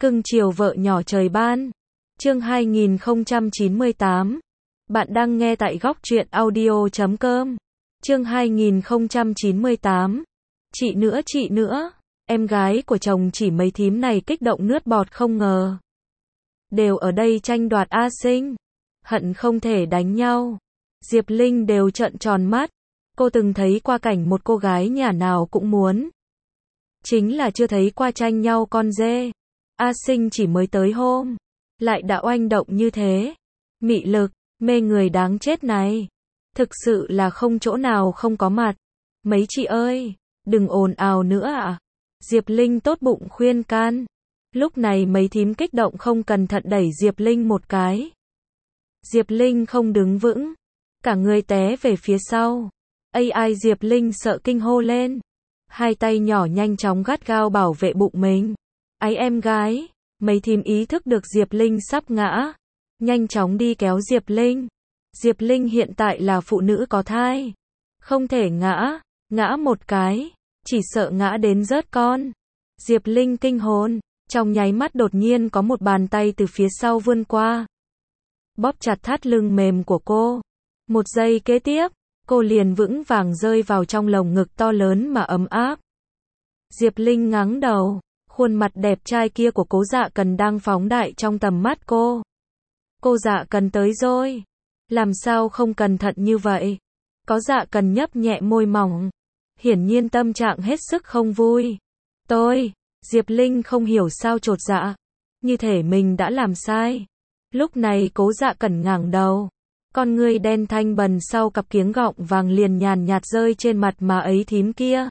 Cưng chiều vợ nhỏ trời ban. Chương 2098. Bạn đang nghe tại góc truyện audio.com. Chương 2098. Chị nữa, em gái của chồng chỉ mấy thím này kích động nước bọt không ngờ. Đều ở đây tranh đoạt A Sinh. Hận không thể đánh nhau. Diệp Linh đều trợn tròn mắt. Cô từng thấy qua cảnh một cô gái nhà nào cũng muốn. Chính là chưa thấy qua tranh nhau con dê. A Sinh chỉ mới tới hôm. Lại đã oanh động như thế. Mị lực, mê người đáng chết này. Thực sự là không chỗ nào không có mặt. Mấy chị ơi, đừng ồn ào nữa ạ. Diệp Linh tốt bụng khuyên can. Lúc này mấy thím kích động không cẩn thận đẩy Diệp Linh một cái. Diệp Linh không đứng vững. Cả người té về phía sau. Ai Diệp Linh sợ kinh hô lên. Hai tay nhỏ nhanh chóng gắt gao bảo vệ bụng mình. Ái em gái. Mấy thím ý thức được Diệp Linh sắp ngã. Nhanh chóng đi kéo Diệp Linh. Diệp Linh hiện tại là phụ nữ có thai. Không thể ngã một cái. Chỉ sợ ngã đến rớt con. Diệp Linh kinh hồn. Trong nháy mắt đột nhiên có một bàn tay từ phía sau vươn qua. Bóp chặt thắt lưng mềm của cô. Một giây kế tiếp, cô liền vững vàng rơi vào trong lồng ngực to lớn mà ấm áp. Diệp Linh ngẩng đầu, khuôn mặt đẹp trai kia của Cố Dạ Cần đang phóng đại trong tầm mắt cô. Cô Dạ Cần tới rồi. Làm sao không cẩn thận như vậy? Có Dạ Cần nhấp nhẹ môi mỏng. Hiển nhiên tâm trạng hết sức không vui. Diệp Linh không hiểu sao chột dạ. Như thể mình đã làm sai. Lúc này Cố Dạ Cần ngẩng đầu. Con ngươi đen thanh bần sau cặp kiếng gọng vàng liền nhàn nhạt rơi trên mặt mà ấy thím kia.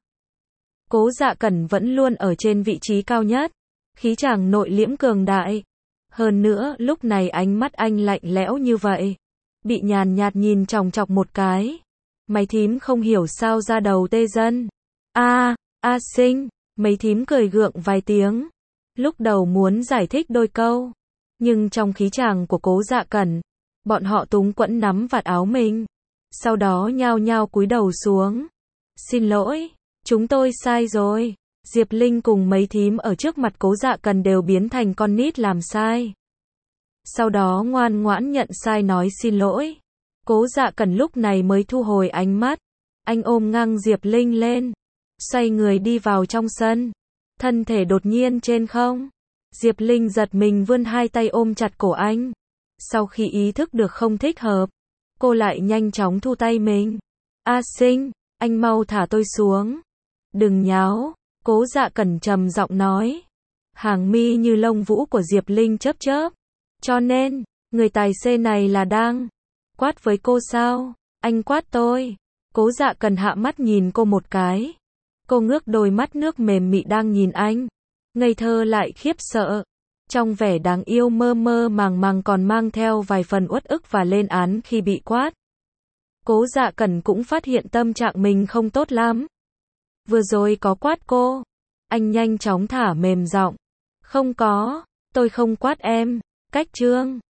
Cố Dạ Cần vẫn luôn ở trên vị trí cao nhất. Khí chàng nội liễm cường đại. Hơn nữa, lúc này ánh mắt anh lạnh lẽo như vậy. Bị nhàn nhạt nhìn chòng chọc một cái. Mấy thím không hiểu sao ra đầu tê dần. A Sinh, mấy thím cười gượng vài tiếng. Lúc đầu muốn giải thích đôi câu. Nhưng trong khí chàng của Cố Dạ Cần, bọn họ túng quẫn nắm vạt áo mình. Sau đó nhao nhao cúi đầu xuống. Xin lỗi, chúng tôi sai rồi. Diệp Linh cùng mấy thím ở trước mặt Cố Dạ Cần đều biến thành con nít làm sai. Sau đó ngoan ngoãn nhận sai nói xin lỗi. Cố Dạ Cần lúc này mới thu hồi ánh mắt. Anh ôm ngang Diệp Linh lên. Xoay người đi vào trong sân. Thân thể đột nhiên trên không. Diệp Linh giật mình vươn hai tay ôm chặt cổ anh. Sau khi ý thức được không thích hợp, cô lại nhanh chóng thu tay mình. A Sinh, anh mau thả tôi xuống. Đừng nháo, Cố Dạ Cần trầm giọng nói. Hàng mi như lông vũ của Diệp Linh chớp chớp. Cho nên, người tài xế này là đang quát với cô sao? Anh quát tôi. Cố Dạ Cần hạ mắt nhìn cô một cái. Cô ngước đôi mắt nước mềm mị đang nhìn anh. Ngây thơ lại khiếp sợ. Trong vẻ đáng yêu mơ mơ màng màng còn mang theo vài phần uất ức và lên án khi bị quát. Cố Dạ Cần cũng phát hiện tâm trạng mình không tốt lắm. Vừa rồi có quát cô. Anh nhanh chóng thả mềm giọng. Không có, tôi không quát em. Cách trương.